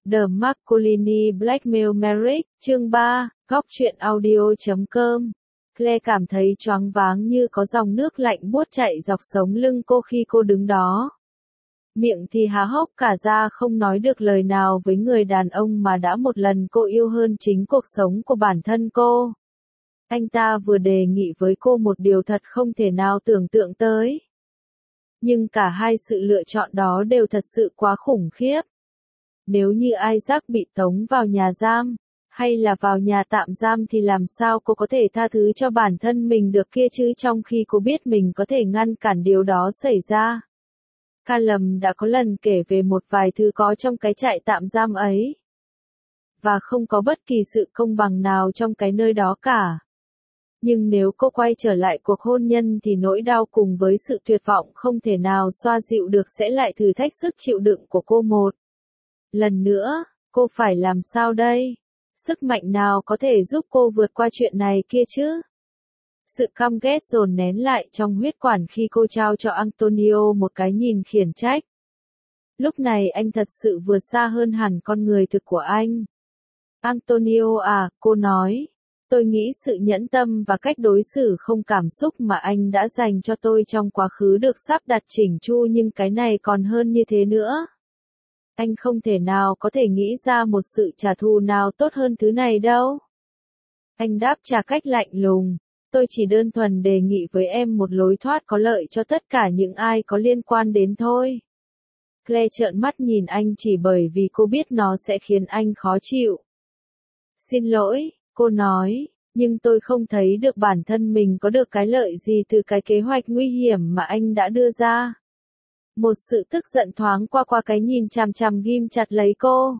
The Masculine Blackmail Marriage, chương 3, góc truyện audio.com. Claire cảm thấy choáng váng như có dòng nước lạnh buốt chạy dọc sống lưng cô khi cô đứng đó. Miệng thì há hốc cả ra không nói được lời nào với người đàn ông mà đã một lần cô yêu hơn chính cuộc sống của bản thân cô. Anh ta vừa đề nghị với cô một điều thật không thể nào tưởng tượng tới. Nhưng cả hai sự lựa chọn đó đều thật sự quá khủng khiếp. Nếu như Isaac bị tống vào nhà giam, hay là vào nhà tạm giam thì làm sao cô có thể tha thứ cho bản thân mình được kia chứ, trong khi cô biết mình có thể ngăn cản điều đó xảy ra. Callum đã có lần kể về một vài thứ có trong cái trại tạm giam ấy. Và không có bất kỳ sự công bằng nào trong cái nơi đó cả. Nhưng nếu cô quay trở lại cuộc hôn nhân thì nỗi đau cùng với sự tuyệt vọng không thể nào xoa dịu được sẽ lại thử thách sức chịu đựng của cô một lần nữa. Cô phải làm sao đây? Sức mạnh nào có thể giúp cô vượt qua chuyện này kia chứ? Sự căm ghét dồn nén lại trong huyết quản khi cô trao cho Antonio một cái nhìn khiển trách. Lúc này anh thật sự vượt xa hơn hẳn con người thực của anh. Antonio à, cô nói. Tôi nghĩ sự nhẫn tâm và cách đối xử không cảm xúc mà anh đã dành cho tôi trong quá khứ được sắp đặt chỉnh chu, nhưng cái này còn hơn như thế nữa. Anh không thể nào có thể nghĩ ra một sự trả thù nào tốt hơn thứ này đâu. Anh đáp trả cách lạnh lùng. Tôi chỉ đơn thuần đề nghị với em một lối thoát có lợi cho tất cả những ai có liên quan đến thôi. Claire trợn mắt nhìn anh chỉ bởi vì cô biết nó sẽ khiến anh khó chịu. Xin lỗi, cô nói, nhưng tôi không thấy được bản thân mình có được cái lợi gì từ cái kế hoạch nguy hiểm mà anh đã đưa ra. Một sự tức giận thoáng qua cái nhìn chằm chằm ghim chặt lấy cô.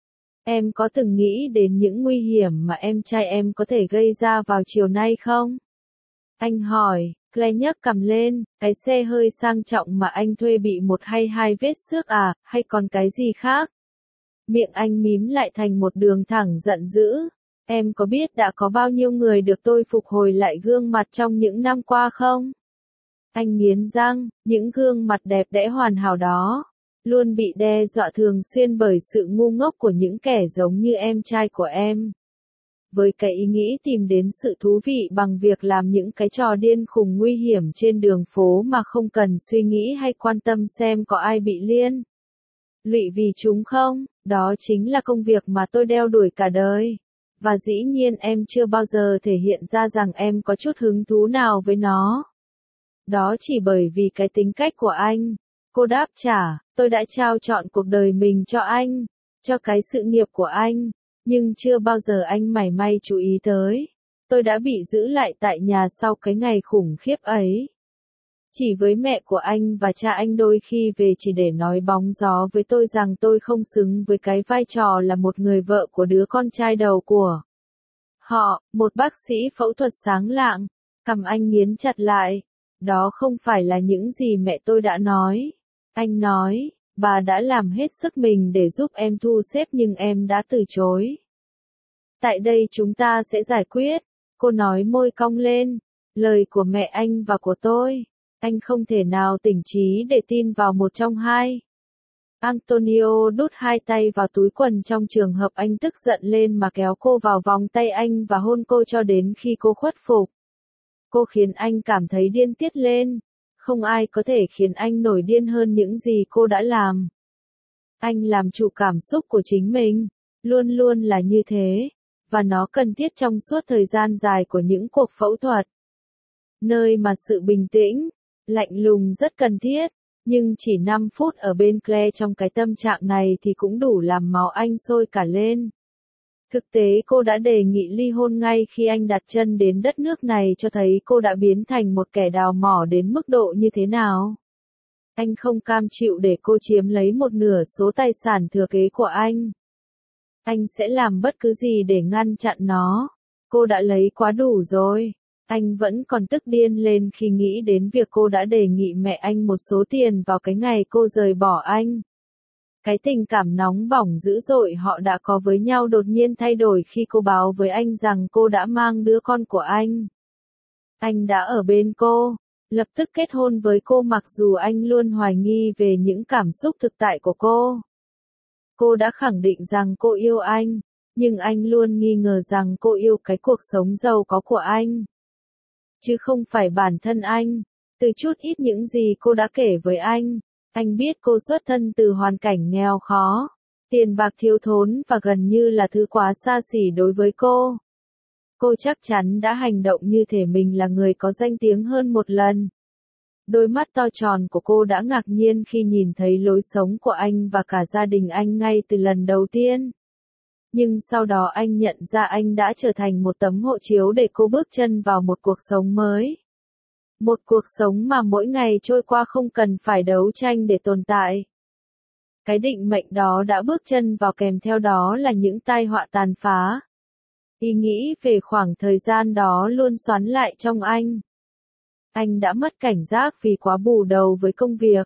Em có từng nghĩ đến những nguy hiểm mà em trai em có thể gây ra vào chiều nay không? Anh hỏi. Claire nhấc cằm lên, cái xe hơi sang trọng mà anh thuê bị một hay hai vết xước à, hay còn cái gì khác? Miệng anh mím lại thành một đường thẳng giận dữ. Em có biết đã có bao nhiêu người được tôi phục hồi lại gương mặt trong những năm qua không? Anh nghiến răng, những gương mặt đẹp đẽ hoàn hảo đó, luôn bị đe dọa thường xuyên bởi sự ngu ngốc của những kẻ giống như em trai của em. Với cái ý nghĩ tìm đến sự thú vị bằng việc làm những cái trò điên khùng nguy hiểm trên đường phố mà không cần suy nghĩ hay quan tâm xem có ai bị liên lụy vì chúng không, đó chính là công việc mà tôi đeo đuổi cả đời. Và dĩ nhiên em chưa bao giờ thể hiện ra rằng em có chút hứng thú nào với nó. Đó chỉ bởi vì cái tính cách của anh. Cô đáp trả, tôi đã trao trọn cuộc đời mình cho anh, cho cái sự nghiệp của anh, nhưng chưa bao giờ anh mảy may chú ý tới. Tôi đã bị giữ lại tại nhà sau cái ngày khủng khiếp ấy. Chỉ với mẹ của anh và cha anh đôi khi về chỉ để nói bóng gió với tôi rằng tôi không xứng với cái vai trò là một người vợ của đứa con trai đầu của họ, một bác sĩ phẫu thuật sáng lạng. Cằm anh nghiến chặt lại. Đó không phải là những gì mẹ tôi đã nói. Anh nói, bà đã làm hết sức mình để giúp em thu xếp nhưng em đã từ chối. Tại đây chúng ta sẽ giải quyết. Cô nói môi cong lên. Lời của mẹ anh và của tôi. Anh không thể nào tỉnh trí để tin vào một trong hai. Antonio đút hai tay vào túi quần trong trường hợp anh tức giận lên mà kéo cô vào vòng tay anh và hôn cô cho đến khi cô khuất phục. Cô khiến anh cảm thấy điên tiết lên. Không ai có thể khiến anh nổi điên hơn những gì cô đã làm. Anh làm chủ cảm xúc của chính mình. Luôn luôn là như thế. Và nó cần thiết trong suốt thời gian dài của những cuộc phẫu thuật. Nơi mà sự bình tĩnh, lạnh lùng rất cần thiết. Nhưng chỉ 5 phút ở bên Claire trong cái tâm trạng này thì cũng đủ làm máu anh sôi cả lên. Thực tế cô đã đề nghị ly hôn ngay khi anh đặt chân đến đất nước này, cho thấy cô đã biến thành một kẻ đào mỏ đến mức độ như thế nào. Anh không cam chịu để cô chiếm lấy một nửa số tài sản thừa kế của anh. Anh sẽ làm bất cứ gì để ngăn chặn nó. Cô đã lấy quá đủ rồi. Anh vẫn còn tức điên lên khi nghĩ đến việc cô đã đề nghị mẹ anh một số tiền vào cái ngày cô rời bỏ anh. Cái tình cảm nóng bỏng dữ dội họ đã có với nhau đột nhiên thay đổi khi cô báo với anh rằng cô đã mang đứa con của anh. Anh đã ở bên cô, lập tức kết hôn với cô mặc dù anh luôn hoài nghi về những cảm xúc thực tại của cô. Cô đã khẳng định rằng cô yêu anh, nhưng anh luôn nghi ngờ rằng cô yêu cái cuộc sống giàu có của anh, chứ không phải bản thân anh. Từ chút ít những gì cô đã kể với anh biết cô xuất thân từ hoàn cảnh nghèo khó, tiền bạc thiếu thốn và gần như là thứ quá xa xỉ đối với cô. Cô chắc chắn đã hành động như thể mình là người có danh tiếng hơn một lần. Đôi mắt to tròn của cô đã ngạc nhiên khi nhìn thấy lối sống của anh và cả gia đình anh ngay từ lần đầu tiên. Nhưng sau đó anh nhận ra anh đã trở thành một tấm hộ chiếu để cô bước chân vào một cuộc sống mới. Một cuộc sống mà mỗi ngày trôi qua không cần phải đấu tranh để tồn tại. Cái định mệnh đó đã bước chân vào kèm theo đó là những tai họa tàn phá. Ý nghĩ về khoảng thời gian đó luôn xoắn lại trong anh. Anh đã mất cảnh giác vì quá bù đầu với công việc.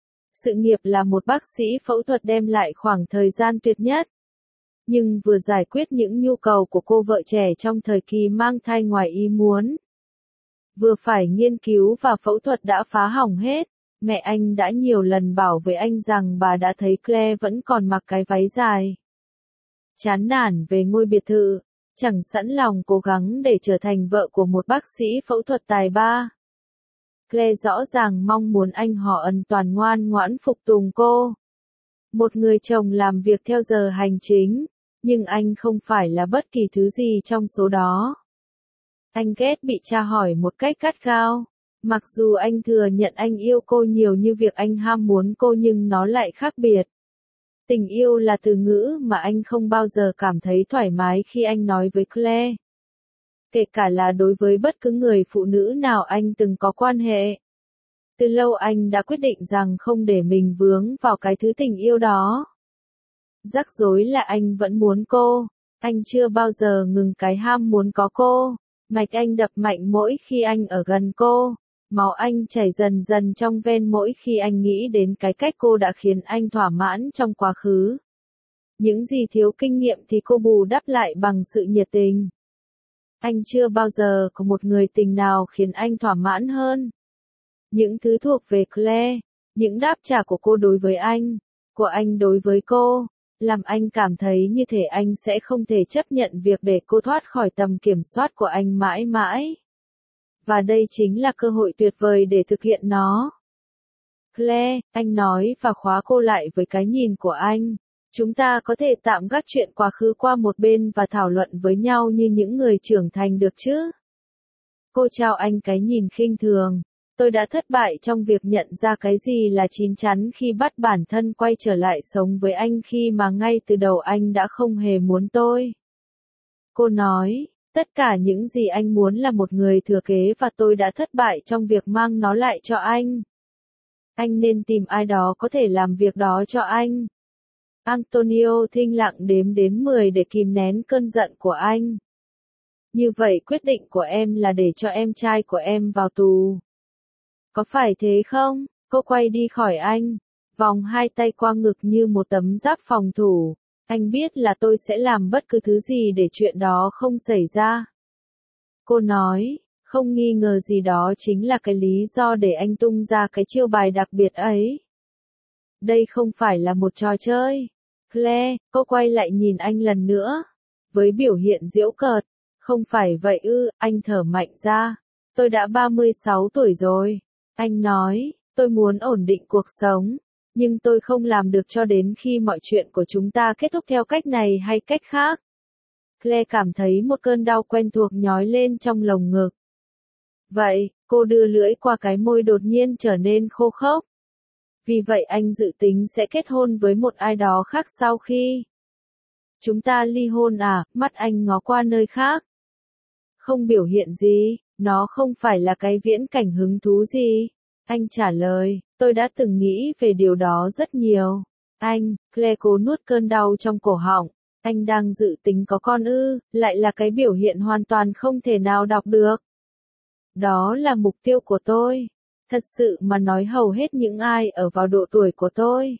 Sự nghiệp là một bác sĩ phẫu thuật đem lại khoảng thời gian tuyệt nhất. Nhưng vừa giải quyết những nhu cầu của cô vợ trẻ trong thời kỳ mang thai ngoài ý muốn. Vừa phải nghiên cứu và phẫu thuật đã phá hỏng hết. Mẹ anh đã nhiều lần bảo với anh rằng bà đã thấy Claire vẫn còn mặc cái váy dài. Chán nản về ngôi biệt thự, chẳng sẵn lòng cố gắng để trở thành vợ của một bác sĩ phẫu thuật tài ba. Claire rõ ràng mong muốn anh họ ân toàn ngoan ngoãn phục tùng cô. Một người chồng làm việc theo giờ hành chính, nhưng anh không phải là bất kỳ thứ gì trong số đó. Anh ghét bị tra hỏi một cách gắt gao. Mặc dù anh thừa nhận anh yêu cô nhiều như việc anh ham muốn cô nhưng nó lại khác biệt. Tình yêu là từ ngữ mà anh không bao giờ cảm thấy thoải mái khi anh nói với Claire. Kể cả là đối với bất cứ người phụ nữ nào anh từng có quan hệ. Từ lâu anh đã quyết định rằng không để mình vướng vào cái thứ tình yêu đó. Rắc rối là anh vẫn muốn cô. Anh chưa bao giờ ngừng cái ham muốn có cô. Mạch anh đập mạnh mỗi khi anh ở gần cô. Máu anh chảy dần dần trong ven mỗi khi anh nghĩ đến cái cách cô đã khiến anh thỏa mãn trong quá khứ. Những gì thiếu kinh nghiệm thì cô bù đắp lại bằng sự nhiệt tình. Anh chưa bao giờ có một người tình nào khiến anh thỏa mãn hơn. Những thứ thuộc về Claire, những đáp trả của cô đối với anh, của anh đối với cô, làm anh cảm thấy như thể anh sẽ không thể chấp nhận việc để cô thoát khỏi tầm kiểm soát của anh mãi mãi. Và đây chính là cơ hội tuyệt vời để thực hiện nó. Claire, anh nói và khóa cô lại với cái nhìn của anh. Chúng ta có thể tạm gác chuyện quá khứ qua một bên và thảo luận với nhau như những người trưởng thành được chứ? Cô trao anh cái nhìn khinh thường. Tôi đã thất bại trong việc nhận ra cái gì là chín chắn khi bắt bản thân quay trở lại sống với anh khi mà ngay từ đầu anh đã không hề muốn tôi. Cô nói, tất cả những gì anh muốn là một người thừa kế và tôi đã thất bại trong việc mang nó lại cho anh. Anh nên tìm ai đó có thể làm việc đó cho anh. Antonio thinh lặng đếm đến 10 để kìm nén cơn giận của anh. Như vậy quyết định của em là để cho em trai của em vào tù. Có phải thế không? Cô quay đi khỏi anh, vòng hai tay qua ngực như một tấm giáp phòng thủ. Anh biết là tôi sẽ làm bất cứ thứ gì để chuyện đó không xảy ra. Cô nói, không nghi ngờ gì đó chính là cái lý do để anh tung ra cái chiêu bài đặc biệt ấy. Đây không phải là một trò chơi. Claire, cô quay lại nhìn anh lần nữa. Với biểu hiện giễu cợt. Không phải vậy ư, anh thở mạnh ra. Tôi đã 36 tuổi rồi. Anh nói, tôi muốn ổn định cuộc sống. Nhưng tôi không làm được cho đến khi mọi chuyện của chúng ta kết thúc theo cách này hay cách khác. Claire cảm thấy một cơn đau quen thuộc nhói lên trong lồng ngực. Vậy, cô đưa lưỡi qua cái môi đột nhiên trở nên khô khốc. Vì vậy anh dự tính sẽ kết hôn với một ai đó khác sau khi chúng ta ly hôn à? Mắt anh ngó qua nơi khác. Không biểu hiện gì, nó không phải là cái viễn cảnh hứng thú gì. Anh trả lời, tôi đã từng nghĩ về điều đó rất nhiều. Anh, Claire cố nuốt cơn đau trong cổ họng. Anh đang dự tính có con ư, lại là cái biểu hiện hoàn toàn không thể nào đọc được. Đó là mục tiêu của tôi. Thật sự mà nói hầu hết những ai ở vào độ tuổi của tôi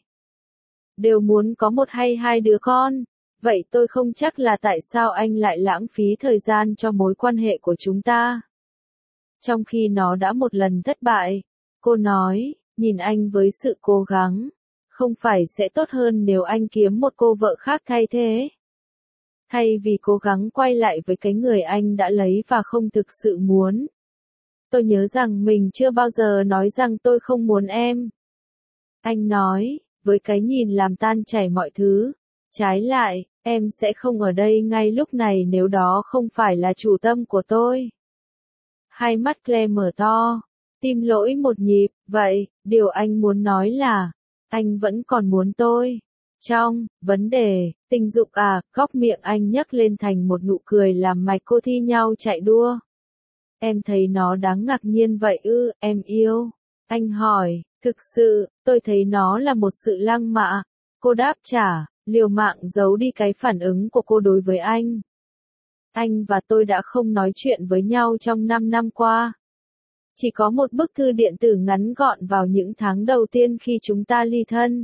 đều muốn có một hay hai đứa con. Vậy tôi không chắc là tại sao anh lại lãng phí thời gian cho mối quan hệ của chúng ta. Trong khi nó đã một lần thất bại. Cô nói, nhìn anh với sự cố gắng. Không phải sẽ tốt hơn nếu anh kiếm một cô vợ khác thay thế? Thay vì cố gắng quay lại với cái người anh đã lấy và không thực sự muốn. Tôi nhớ rằng mình chưa bao giờ nói rằng tôi không muốn em. Anh nói, với cái nhìn làm tan chảy mọi thứ. Trái lại, em sẽ không ở đây ngay lúc này nếu đó không phải là chủ tâm của tôi. Hai mắt Claire mở to, tim lỗi một nhịp, vậy, điều anh muốn nói là, anh vẫn còn muốn tôi. Trong vấn đề tình dục à, góc miệng anh nhấc lên thành một nụ cười làm mạch cô thi nhau chạy đua. Em thấy nó đáng ngạc nhiên vậy ư, em yêu. Anh hỏi, thực sự, tôi thấy nó là một sự lăng mạ. Cô đáp trả, liều mạng giấu đi cái phản ứng của cô đối với anh. Anh và tôi đã không nói chuyện với nhau trong 5 năm qua. Chỉ có một bức thư điện tử ngắn gọn vào những tháng đầu tiên khi chúng ta ly thân.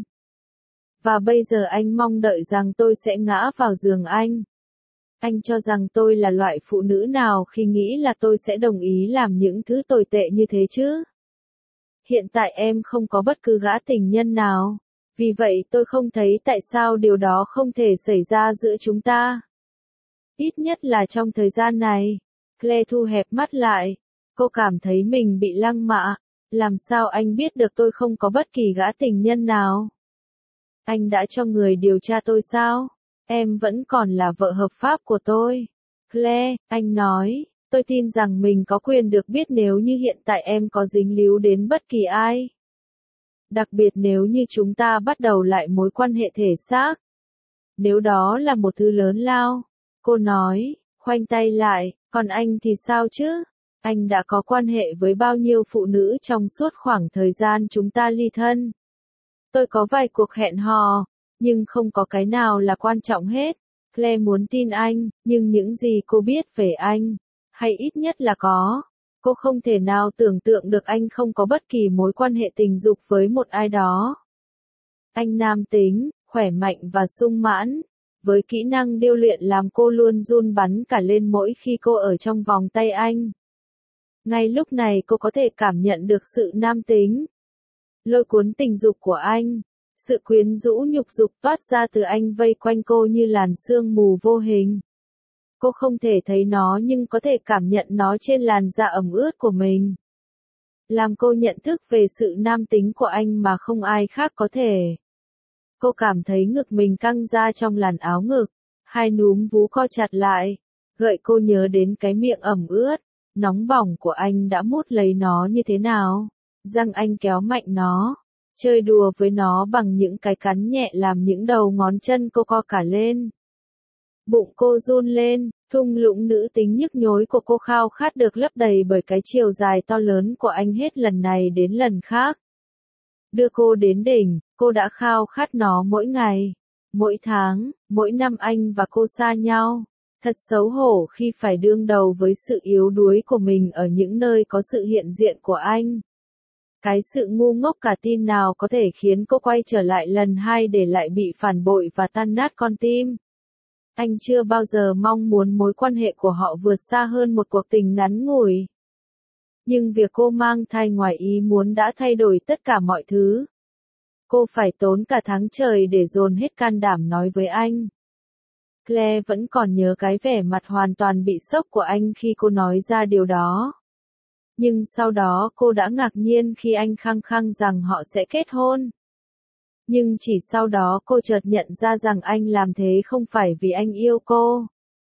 Và bây giờ anh mong đợi rằng tôi sẽ ngã vào giường anh. Anh cho rằng tôi là loại phụ nữ nào khi nghĩ là tôi sẽ đồng ý làm những thứ tồi tệ như thế chứ? Hiện tại em không có bất cứ gã tình nhân nào. Vì vậy tôi không thấy tại sao điều đó không thể xảy ra giữa chúng ta. Ít nhất là trong thời gian này. Claire thu hẹp mắt lại. Cô cảm thấy mình bị lăng mạ. Làm sao anh biết được tôi không có bất kỳ gã tình nhân nào? Anh đã cho người điều tra tôi sao? Em vẫn còn là vợ hợp pháp của tôi. Claire, anh nói, tôi tin rằng mình có quyền được biết nếu như hiện tại em có dính líu đến bất kỳ ai. Đặc biệt nếu như chúng ta bắt đầu lại mối quan hệ thể xác. Nếu đó là một thứ lớn lao. Cô nói, khoanh tay lại, còn anh thì sao chứ? Anh đã có quan hệ với bao nhiêu phụ nữ trong suốt khoảng thời gian chúng ta ly thân? Tôi có vài cuộc hẹn hò, nhưng không có cái nào là quan trọng hết. Claire muốn tin anh, nhưng những gì cô biết về anh, hay ít nhất là có. Cô không thể nào tưởng tượng được anh không có bất kỳ mối quan hệ tình dục với một ai đó. Anh nam tính, khỏe mạnh và sung mãn, với kỹ năng điêu luyện làm cô luôn run bắn cả lên mỗi khi cô ở trong vòng tay anh. Ngay lúc này cô có thể cảm nhận được sự nam tính, lôi cuốn tình dục của anh, sự quyến rũ nhục dục toát ra từ anh vây quanh cô như làn sương mù vô hình. Cô không thể thấy nó nhưng có thể cảm nhận nó trên làn da ẩm ướt của mình. Làm cô nhận thức về sự nam tính của anh mà không ai khác có thể. Cô cảm thấy ngực mình căng ra trong làn áo ngực, hai núm vú co chặt lại, gợi cô nhớ đến cái miệng ẩm ướt, nóng bỏng của anh đã mút lấy nó như thế nào. Răng anh kéo mạnh nó, chơi đùa với nó bằng những cái cắn nhẹ làm những đầu ngón chân cô co cả lên. Bụng cô run lên, thung lũng nữ tính nhức nhối của cô khao khát được lấp đầy bởi cái chiều dài to lớn của anh hết lần này đến lần khác. Đưa cô đến đỉnh, cô đã khao khát nó mỗi ngày, mỗi tháng, mỗi năm anh và cô xa nhau. Thật xấu hổ khi phải đương đầu với sự yếu đuối của mình ở những nơi có sự hiện diện của anh. Cái sự ngu ngốc cả tin nào có thể khiến cô quay trở lại lần hai để lại bị phản bội và tan nát con tim. Anh chưa bao giờ mong muốn mối quan hệ của họ vượt xa hơn một cuộc tình ngắn ngủi. Nhưng việc cô mang thai ngoài ý muốn đã thay đổi tất cả mọi thứ. Cô phải tốn cả tháng trời để dồn hết can đảm nói với anh. Claire vẫn còn nhớ cái vẻ mặt hoàn toàn bị sốc của anh khi cô nói ra điều đó. Nhưng sau đó cô đã ngạc nhiên khi anh khăng khăng rằng họ sẽ kết hôn. Nhưng chỉ sau đó cô chợt nhận ra rằng anh làm thế không phải vì anh yêu cô,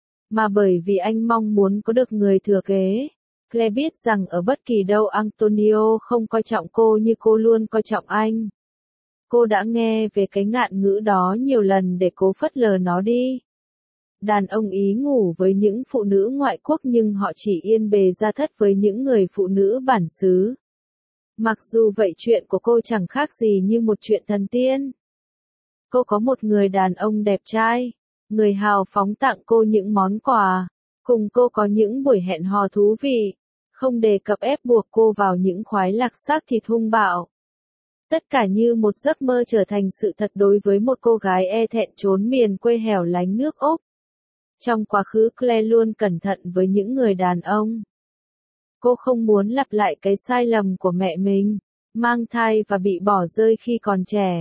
mà bởi vì anh mong muốn có được người thừa kế. Claire biết rằng ở bất kỳ đâu Antonio không coi trọng cô như cô luôn coi trọng anh. Cô đã nghe về cái ngạn ngữ đó nhiều lần để cố phớt lờ nó đi. Đàn ông Ý ngủ với những phụ nữ ngoại quốc nhưng họ chỉ yên bề gia thất với những người phụ nữ bản xứ. Mặc dù vậy chuyện của cô chẳng khác gì như một chuyện thần tiên. Cô có một người đàn ông đẹp trai, người hào phóng tặng cô những món quà, cùng cô có những buổi hẹn hò thú vị, không đề cập ép buộc cô vào những khoái lạc xác thịt hung bạo. Tất cả như một giấc mơ trở thành sự thật đối với một cô gái e thẹn trốn miền quê hẻo lánh nước Úc. Trong quá khứ Claire luôn cẩn thận với những người đàn ông. Cô không muốn lặp lại cái sai lầm của mẹ mình, mang thai và bị bỏ rơi khi còn trẻ.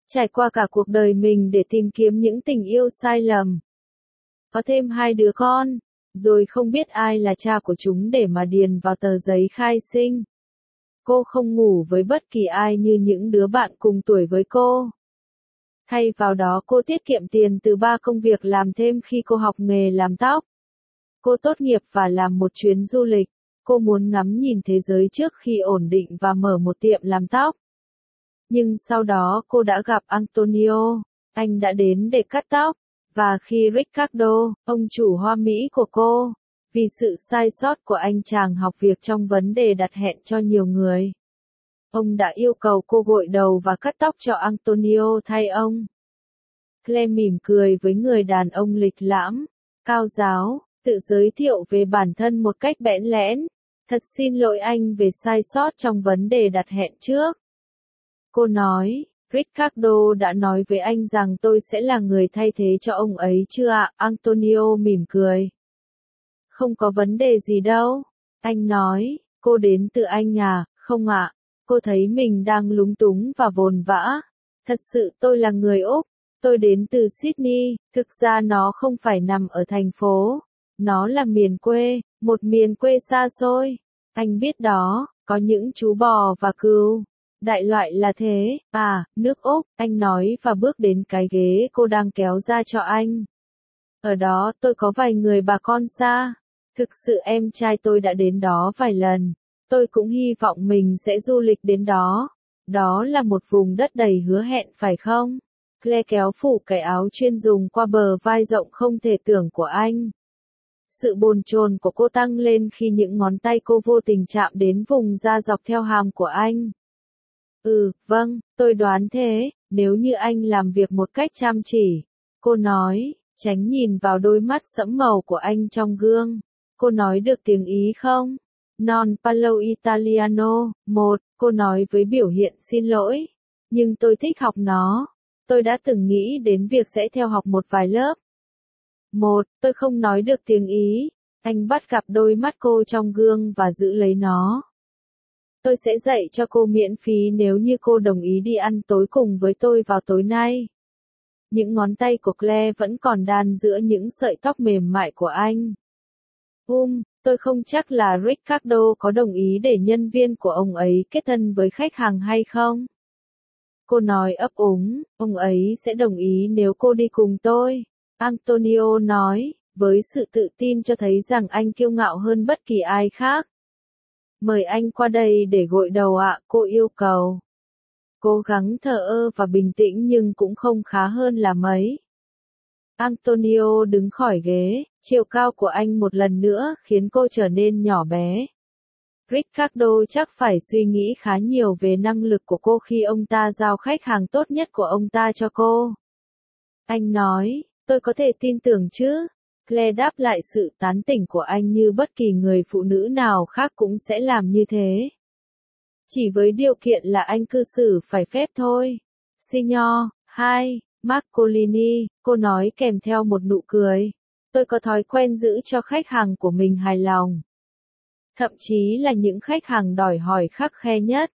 Trải qua cả cuộc đời mình để tìm kiếm những tình yêu sai lầm. Có thêm 2 đứa con, rồi không biết ai là cha của chúng để mà điền vào tờ giấy khai sinh. Cô không ngủ với bất kỳ ai như những đứa bạn cùng tuổi với cô. Thay vào đó cô tiết kiệm tiền từ 3 công việc làm thêm khi cô học nghề làm tóc. Cô tốt nghiệp và làm một chuyến du lịch. Cô muốn ngắm nhìn thế giới trước khi ổn định và mở một tiệm làm tóc. Nhưng sau đó cô đã gặp Antonio. Anh đã đến để cắt tóc. Và khi Ricardo, ông chủ Hoa Mỹ của cô, vì sự sai sót của anh chàng học việc trong vấn đề đặt hẹn cho nhiều người, ông đã yêu cầu cô gội đầu và cắt tóc cho Antonio thay ông. Claire mỉm cười với người đàn ông lịch lãm, cao giáo, tự giới thiệu về bản thân một cách bẽn lẽn. Thật xin lỗi anh về sai sót trong vấn đề đặt hẹn trước. Cô nói, Ricardo đã nói với anh rằng tôi sẽ là người thay thế cho ông ấy chưa ạ? Antonio mỉm cười. Không có vấn đề gì đâu. Anh nói, cô đến từ Anh à, không ạ? Cô thấy mình đang lúng túng và vồn vã. Thật sự tôi là người Úc. Tôi đến từ Sydney, thực ra nó không phải nằm ở thành phố. Nó là miền quê, một miền quê xa xôi. Anh biết đó, có những chú bò và cừu. Đại loại là thế, nước Úc, anh nói và bước đến cái ghế cô đang kéo ra cho anh. Ở đó tôi có vài người bà con xa. Thực sự em trai tôi đã đến đó vài lần. Tôi cũng hy vọng mình sẽ du lịch đến đó. Đó là một vùng đất đầy hứa hẹn phải không? Claire kéo phủ cái áo chuyên dùng qua bờ vai rộng không thể tưởng của anh. Sự bồn chồn của cô tăng lên khi những ngón tay cô vô tình chạm đến vùng da dọc theo hàm của anh. Vâng, tôi đoán thế, nếu như anh làm việc một cách chăm chỉ. Cô nói, tránh nhìn vào đôi mắt sẫm màu của anh trong gương. Cô nói được tiếng Ý không? Non parlo italiano, cô nói với biểu hiện xin lỗi. Nhưng tôi thích học nó. Tôi đã từng nghĩ đến việc sẽ theo học một vài lớp. Tôi không nói được tiếng Ý. Anh bắt gặp đôi mắt cô trong gương và giữ lấy nó. Tôi sẽ dạy cho cô miễn phí nếu như cô đồng ý đi ăn tối cùng với tôi vào tối nay. Những ngón tay của Claire vẫn còn đan giữa những sợi tóc mềm mại của anh. Tôi không chắc là Ricardo có đồng ý để nhân viên của ông ấy kết thân với khách hàng hay không. Cô nói ấp úng, ông ấy sẽ đồng ý nếu cô đi cùng tôi. Antonio nói, với sự tự tin cho thấy rằng anh kiêu ngạo hơn bất kỳ ai khác. Mời anh qua đây để gội đầu ạ, cô yêu cầu. Cố gắng thờ ơ và bình tĩnh nhưng cũng không khá hơn là mấy. Antonio đứng khỏi ghế, chiều cao của anh một lần nữa khiến cô trở nên nhỏ bé. Ricardo chắc phải suy nghĩ khá nhiều về năng lực của cô khi ông ta giao khách hàng tốt nhất của ông ta cho cô. Anh nói, tôi có thể tin tưởng chứ? Claire đáp lại sự tán tỉnh của anh như bất kỳ người phụ nữ nào khác cũng sẽ làm như thế. Chỉ với điều kiện là anh cư xử phải phép thôi. Signor, Marcolini, cô nói kèm theo một nụ cười. Tôi có thói quen giữ cho khách hàng của mình hài lòng. Thậm chí là những khách hàng đòi hỏi khắt khe nhất.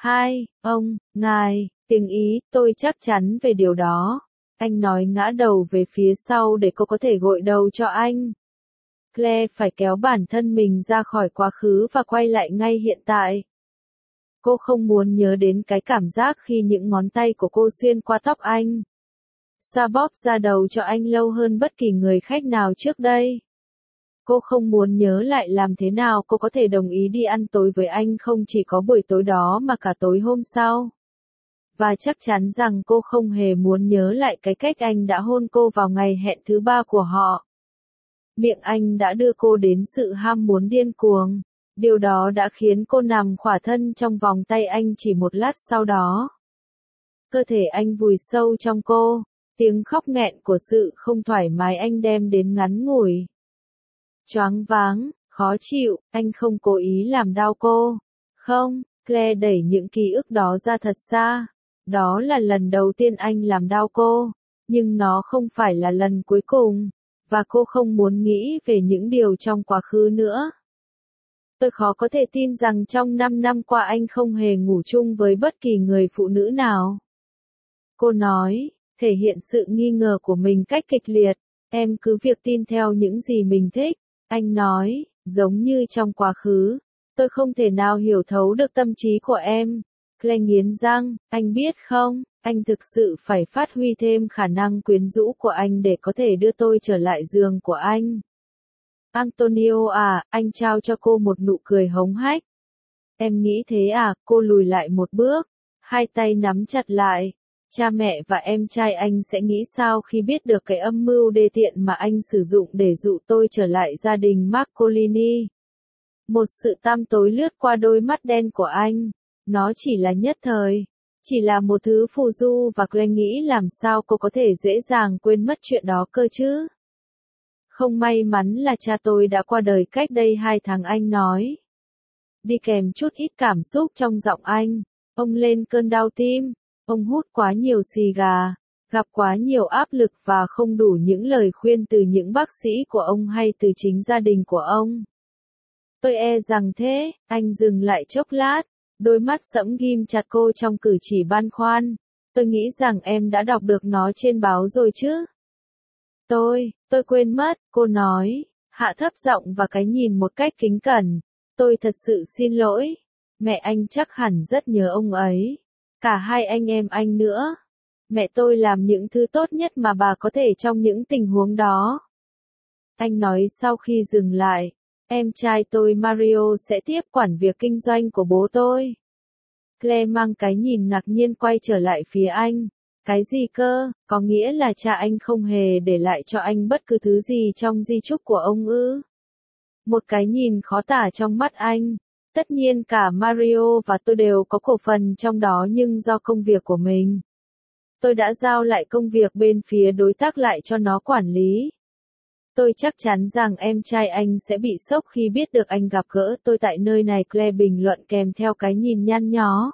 Ngài, tiếng Ý, tôi chắc chắn về điều đó. Anh nói ngã đầu về phía sau để cô có thể gội đầu cho anh. Claire phải kéo bản thân mình ra khỏi quá khứ và quay lại ngay hiện tại. Cô không muốn nhớ đến cái cảm giác khi những ngón tay của cô xuyên qua tóc anh. Xoa bóp da đầu cho anh lâu hơn bất kỳ người khách nào trước đây. Cô không muốn nhớ lại làm thế nào cô có thể đồng ý đi ăn tối với anh không chỉ có buổi tối đó mà cả tối hôm sau. Và chắc chắn rằng cô không hề muốn nhớ lại cái cách anh đã hôn cô vào ngày hẹn thứ 3 của họ. Miệng anh đã đưa cô đến sự ham muốn điên cuồng. Điều đó đã khiến cô nằm khỏa thân trong vòng tay anh chỉ một lát sau đó. Cơ thể anh vùi sâu trong cô, tiếng khóc nghẹn của sự không thoải mái anh đem đến ngắn ngủi. Choáng váng, khó chịu, anh không cố ý làm đau cô. Không, Claire đẩy những ký ức đó ra thật xa. Đó là lần đầu tiên anh làm đau cô, nhưng nó không phải là lần cuối cùng, và cô không muốn nghĩ về những điều trong quá khứ nữa. Tôi khó có thể tin rằng trong 5 năm qua anh không hề ngủ chung với bất kỳ người phụ nữ nào. Cô nói, thể hiện sự nghi ngờ của mình cách kịch liệt. Em cứ việc tin theo những gì mình thích. Anh nói, giống như trong quá khứ. Tôi không thể nào hiểu thấu được tâm trí của em. Claire nghiến răng, anh biết không, anh thực sự phải phát huy thêm khả năng quyến rũ của anh để có thể đưa tôi trở lại giường của anh. Antonio à, anh trao cho cô một nụ cười hống hách. Em nghĩ thế à, cô lùi lại một bước, hai tay nắm chặt lại. Cha mẹ và em trai anh sẽ nghĩ sao khi biết được cái âm mưu đê tiện mà anh sử dụng để dụ tôi trở lại gia đình Marcolini. Một sự tăm tối lướt qua đôi mắt đen của anh. Nó chỉ là nhất thời. Chỉ là một thứ phù du và Claire nghĩ làm sao cô có thể dễ dàng quên mất chuyện đó cơ chứ. Không may mắn là cha tôi đã qua đời cách đây 2 tháng anh nói. Đi kèm chút ít cảm xúc trong giọng anh. Ông lên cơn đau tim. Ông hút quá nhiều xì gà. Gặp quá nhiều áp lực và không đủ những lời khuyên từ những bác sĩ của ông hay từ chính gia đình của ông. Tôi e rằng thế, anh dừng lại chốc lát. Đôi mắt sẫm ghim chặt cô trong cử chỉ băn khoăn. Tôi nghĩ rằng em đã đọc được nó trên báo rồi chứ? Tôi quên mất, cô nói, hạ thấp giọng và cái nhìn một cách kính cẩn. Tôi thật sự xin lỗi. Mẹ anh chắc hẳn rất nhớ ông ấy. Cả hai anh em anh nữa. Mẹ tôi làm những thứ tốt nhất mà bà có thể trong những tình huống đó. Anh nói sau khi dừng lại. Em trai tôi Mario sẽ tiếp quản việc kinh doanh của bố tôi. Claire mang cái nhìn ngạc nhiên quay trở lại phía anh. Cái gì cơ, có nghĩa là cha anh không hề để lại cho anh bất cứ thứ gì trong di chúc của ông ư? Một cái nhìn khó tả trong mắt anh. Tất nhiên cả Mario và tôi đều có cổ phần trong đó nhưng do công việc của mình. Tôi đã giao lại công việc bên phía đối tác lại cho nó quản lý. Tôi chắc chắn rằng em trai anh sẽ bị sốc khi biết được anh gặp gỡ tôi tại nơi này, Claire bình luận kèm theo cái nhìn nhăn nhó.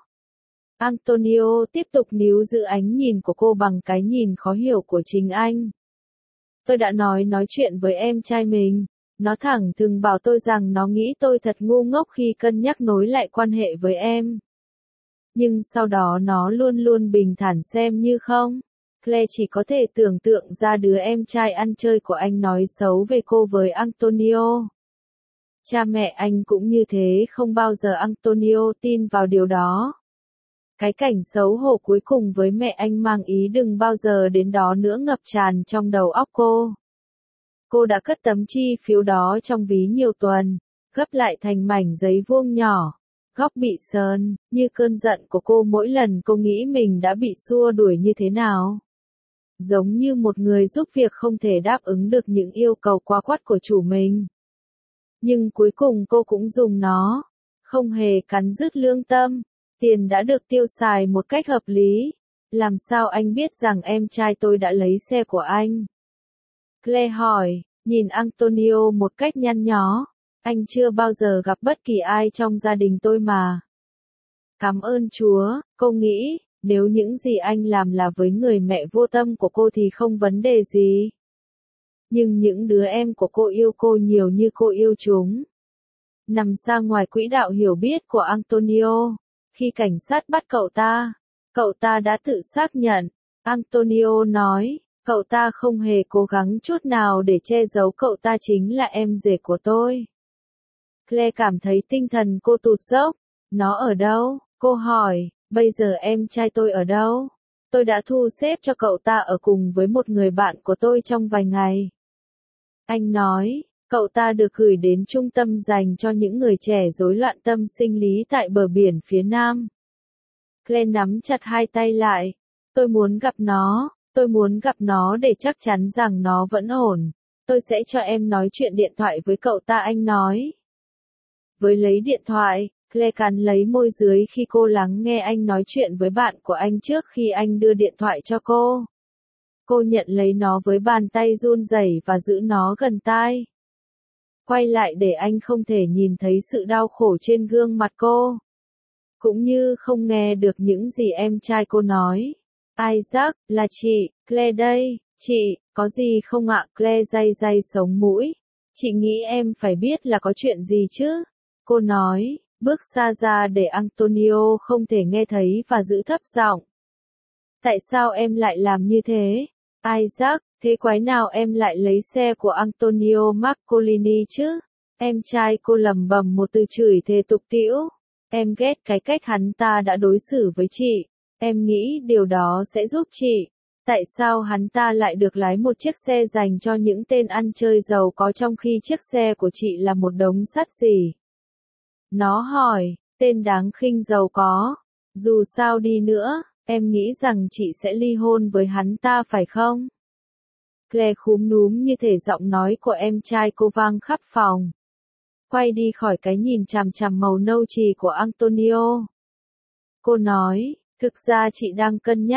Antonio tiếp tục níu giữ ánh nhìn của cô bằng cái nhìn khó hiểu của chính anh. Tôi đã nói chuyện với em trai mình. Nó thẳng thừng bảo tôi rằng nó nghĩ tôi thật ngu ngốc khi cân nhắc nối lại quan hệ với em. Nhưng sau đó nó luôn luôn bình thản xem như không. Claire chỉ có thể tưởng tượng ra đứa em trai ăn chơi của anh nói xấu về cô với Antonio. Cha mẹ anh cũng như thế, không bao giờ Antonio tin vào điều đó. Cái cảnh xấu hổ cuối cùng với mẹ anh mang ý đừng bao giờ đến đó nữa ngập tràn trong đầu óc cô. Cô đã cất tấm chi phiếu đó trong ví nhiều tuần, gấp lại thành mảnh giấy vuông nhỏ. Góc bị sờn, như cơn giận của cô mỗi lần cô nghĩ mình đã bị xua đuổi như thế nào. Giống như một người giúp việc không thể đáp ứng được những yêu cầu quá quắt của chủ mình. Nhưng cuối cùng cô cũng dùng nó, không hề cắn rứt lương tâm. Tiền đã được tiêu xài một cách hợp lý. Làm sao anh biết rằng em trai tôi đã lấy xe của anh? Claire hỏi, nhìn Antonio một cách nhăn nhó. Anh chưa bao giờ gặp bất kỳ ai trong gia đình tôi mà. Cảm ơn Chúa, cô nghĩ, nếu những gì anh làm là với người mẹ vô tâm của cô thì không vấn đề gì. Nhưng những đứa em của cô yêu cô nhiều như cô yêu chúng. Nằm xa ngoài quỹ đạo hiểu biết của Antonio. Khi cảnh sát bắt cậu ta đã tự xác nhận. Antonio nói, cậu ta không hề cố gắng chút nào để che giấu cậu ta chính là em rể của tôi. Claire cảm thấy tinh thần cô tụt dốc. Nó ở đâu? Cô hỏi, bây giờ em trai tôi ở đâu? Tôi đã thu xếp cho cậu ta ở cùng với một người bạn của tôi trong vài ngày. Anh nói, cậu ta được gửi đến trung tâm dành cho những người trẻ rối loạn tâm sinh lý tại bờ biển phía Nam. Claire nắm chặt hai tay lại. Tôi muốn gặp nó để chắc chắn rằng nó vẫn ổn. Tôi sẽ cho em nói chuyện điện thoại với cậu ta, anh nói. Với lấy điện thoại, Claire cắn lấy môi dưới khi cô lắng nghe anh nói chuyện với bạn của anh trước khi anh đưa điện thoại cho cô. Cô nhận lấy nó với bàn tay run rẩy và giữ nó gần tai. Quay lại để anh không thể nhìn thấy sự đau khổ trên gương mặt cô. Cũng như không nghe được những gì em trai cô nói. Isaac, là chị, Claire đây, chị, có gì không ạ? Claire day day sống mũi. Chị nghĩ em phải biết là có chuyện gì chứ? Cô nói, bước xa ra để Antonio không thể nghe thấy và giữ thấp giọng. Tại sao em lại làm như thế? Isaac, thế quái nào em lại lấy xe của Antonio Marcolini chứ? Em trai cô lẩm bẩm một từ chửi thề tục tĩu. Em ghét cái cách hắn ta đã đối xử với chị. Em nghĩ điều đó sẽ giúp chị. Tại sao hắn ta lại được lái một chiếc xe dành cho những tên ăn chơi giàu có trong khi chiếc xe của chị là một đống sắt gì? Nó hỏi, tên đáng khinh giàu có. Dù sao đi nữa, em nghĩ rằng chị sẽ ly hôn với hắn ta phải không? Claire khúm núm như thể giọng nói của em trai cô vang khắp phòng. Quay đi khỏi cái nhìn chằm chằm màu nâu chì của Antonio. Cô nói, thực ra chị đang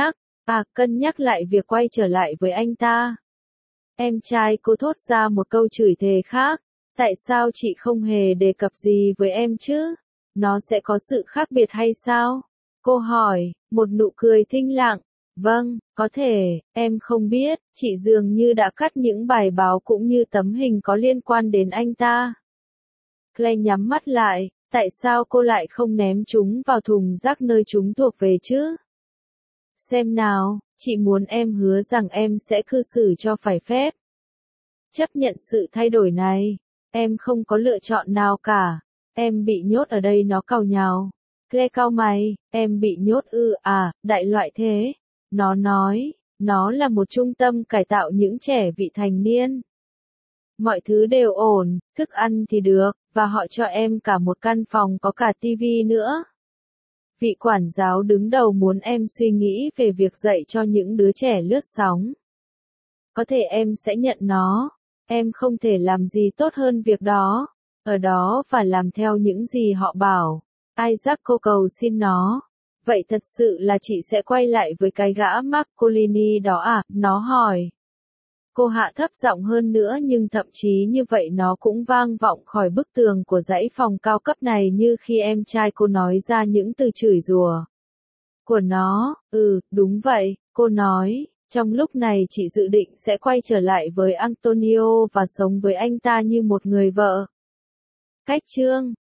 cân nhắc lại việc quay trở lại với anh ta. Em trai cô thốt ra một câu chửi thề khác. Tại sao chị không hề đề cập gì với em chứ? Nó sẽ có sự khác biệt hay sao? Cô hỏi, một nụ cười thinh lặng. Vâng, có thể, em không biết, chị dường như đã cắt những bài báo cũng như tấm hình có liên quan đến anh ta. Claire nhắm mắt lại, tại sao cô lại không ném chúng vào thùng rác nơi chúng thuộc về chứ? Xem nào, chị muốn em hứa rằng em sẽ cư xử cho phải phép. Chấp nhận sự thay đổi này, em không có lựa chọn nào cả. Em bị nhốt ở đây, nó càu nhàu. Claire cau mày, em bị nhốt đại loại thế. Nó nói, nó là một trung tâm cải tạo những trẻ vị thành niên. Mọi thứ đều ổn, thức ăn thì được, và họ cho em cả một căn phòng có cả tivi nữa. Vị quản giáo đứng đầu muốn em suy nghĩ về việc dạy cho những đứa trẻ lướt sóng. Có thể em sẽ nhận nó. Em không thể làm gì tốt hơn việc đó. Ở đó và làm theo những gì họ bảo. Isaac cô cầu xin nó. Vậy thật sự là chị sẽ quay lại với cái gã Marcolini đó à? Nó hỏi. Cô hạ thấp giọng hơn nữa, nhưng thậm chí như vậy nó cũng vang vọng khỏi bức tường của dãy phòng cao cấp này như khi em trai cô nói ra những từ chửi rủa của nó. Đúng vậy, cô nói. Trong lúc này chị dự định sẽ quay trở lại với Antonio và sống với anh ta như một người vợ. Cách chương